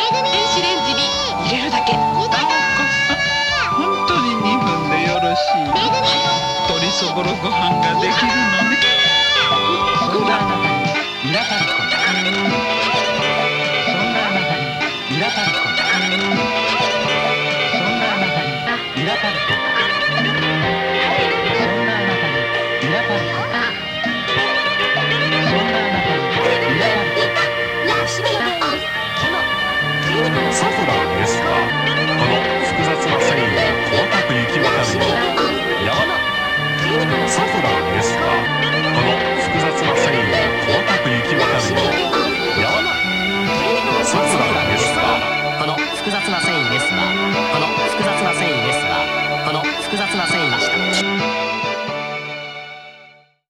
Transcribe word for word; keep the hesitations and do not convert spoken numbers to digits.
電子レンジに入れるだけ。 ようこそ。本当ににふんでよろしい。鶏そぼろご飯ができるのね。 そんなあなたにうなたりこ